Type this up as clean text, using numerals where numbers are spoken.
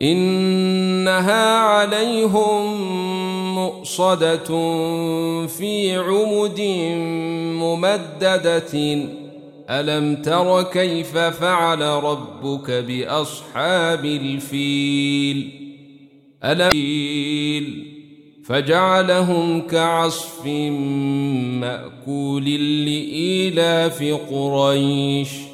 إنها عليهم مؤصدة في عمد ممددة ألم تر كيف فعل ربك بأصحاب الفيل فجعلهم كعصف مأكول لإيلاف قريش